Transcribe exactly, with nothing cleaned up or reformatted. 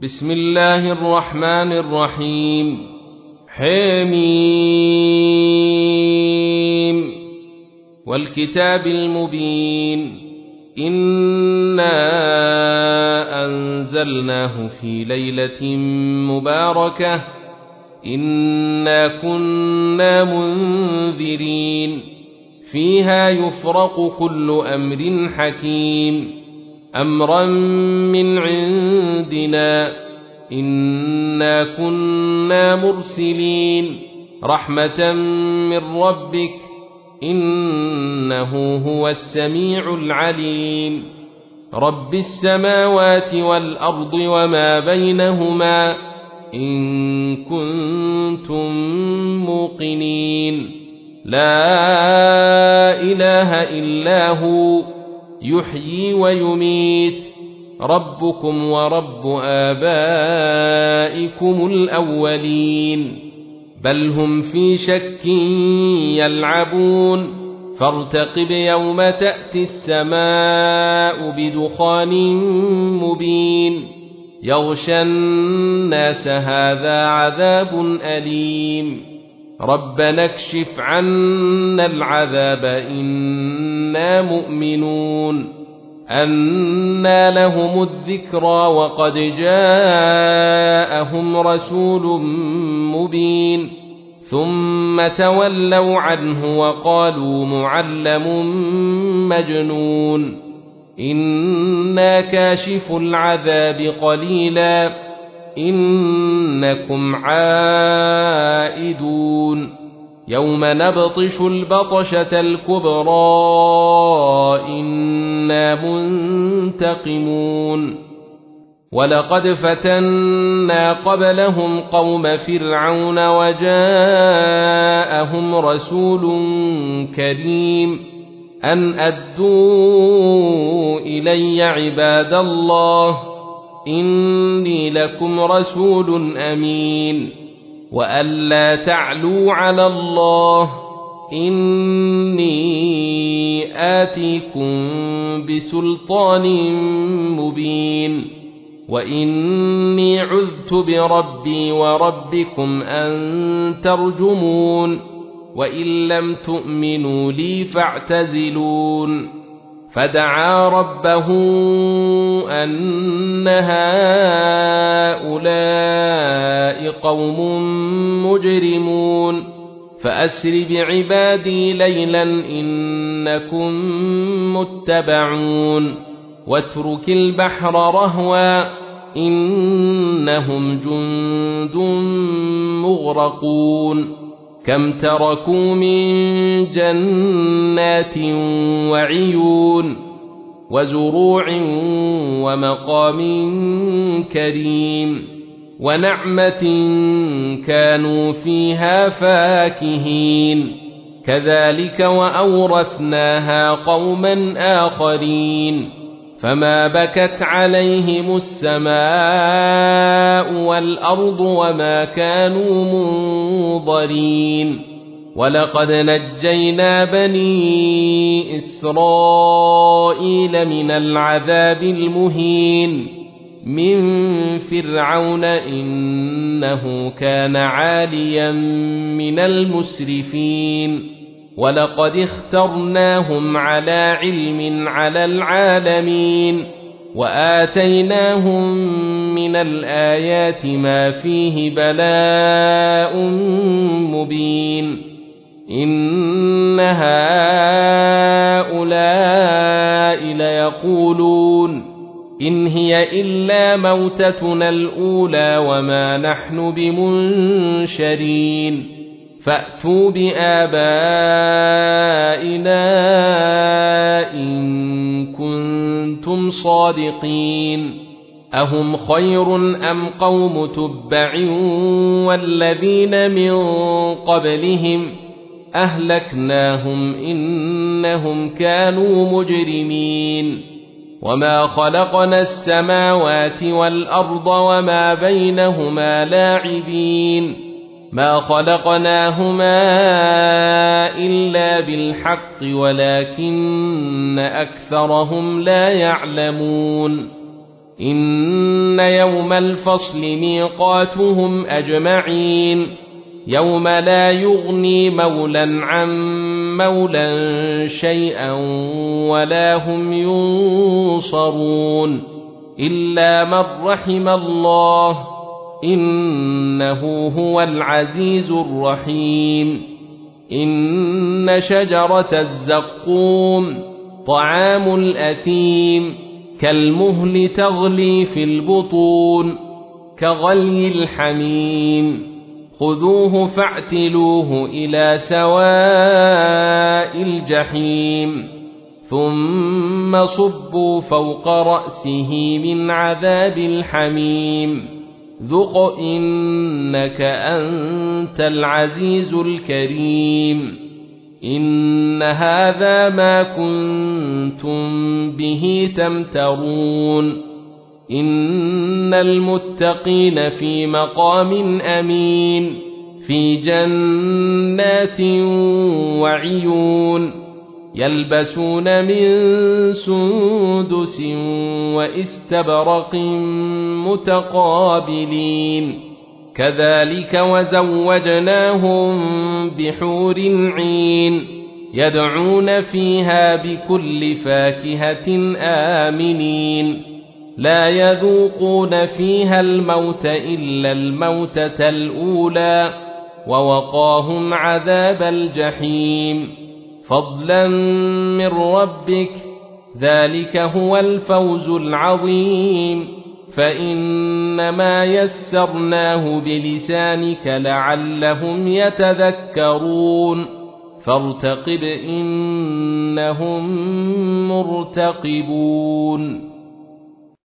بسم الله الرحمن الرحيم. حميم والكتاب المبين. إنا أنزلناه في ليلة مباركة إنا كنا منذرين فيها يفرق كل أمر حكيم أمرا من عندنا إنا كنا مرسلين رحمة من ربك إنه هو السميع العليم. رب السماوات والأرض وما بينهما إن كنتم موقنين. لا إله إلا هو يحيي ويميت ربكم ورب آبائكم الأولين بل هم في شك يلعبون فارتقب يوم تأتي السماء بدخان مبين يغشى الناس هذا عذاب أليم ربنا اكشف عنا العذاب إنا مؤمنون. أنى لهم الذكرى وقد جاءهم رسول مبين ثم تولوا عنه وقالوا معلم مجنون. إنا كاشف العذاب قليلا إنكم عائدون. يوم نبطش البطشة الكبرى إنا منتقمون. ولقد فتنا قبلهم قوم فرعون وجاءهم رسول كريم أن أدوا إلي عباد الله إني لكم رسول أمين وألا تعلوا على الله إني آتيكم بسلطان مبين وإني عذت بربي وربكم أن ترجمون وإن لم تؤمنوا لي فاعتزلون. فدعا ربه أن هؤلاء قوم مجرمون فأسر بعبادي ليلا إنكم متبعون واترك البحر رهوا إنهم جند مغرقون. كم تركوا من جنات وعيون وزروع ومقام كريم ونعمة كانوا فيها فاكهين كذلك وأورثناها قوما آخرين. فما بكت عليهم السماء والأرض وما كانوا منظرين. ولقد نجينا بني إسرائيل من العذاب المهين من فرعون إنه كان عاليا من المسرفين. ولقد اخترناهم على علم على العالمين وآتيناهم من الآيات ما فيه بلاء مبين. إن هؤلاء ليقولون إن هي إلا موتتنا الأولى وما نحن بمنشرين فأتوا بآبائنا إن كنتم صادقين. أهم خير أم قوم تبع والذين من قبلهم أهلكناهم إنهم كانوا مجرمين. وما خلقنا السماوات والأرض وما بينهما لاعبين ما خلقناهما إلا بالحق ولكن أكثرهم لا يعلمون. إن يوم الفصل ميقاتهم أجمعين يوم لا يغني مولى عن مولى شيئا ولا هم ينصرون إلا من رحم الله إنه هو العزيز الرحيم إن شجرة الزقوم طعام الأثيم كالمهل تغلي في البطون كغلي الحميم خذوه فاعتلوه إلى سواء الجحيم ثم صبوا فوق رأسه من عذاب الحميم ذق إنك أنت العزيز الكريم إن هذا ما كنتم به تمترون إن المتقين في مقام أمين في جنات وعيون يلبسون من سندس واستبرق متقابلين كذلك وزوجناهم بحور عين يدعون فيها بكل فاكهة آمنين لا يذوقون فيها الموت إلا الموتة الأولى ووقاهم عذاب الجحيم فضلا من ربك ذلك هو الفوز العظيم فإنما يسرناه بلسانك لعلهم يتذكرون فارتقب إنهم مرتقبون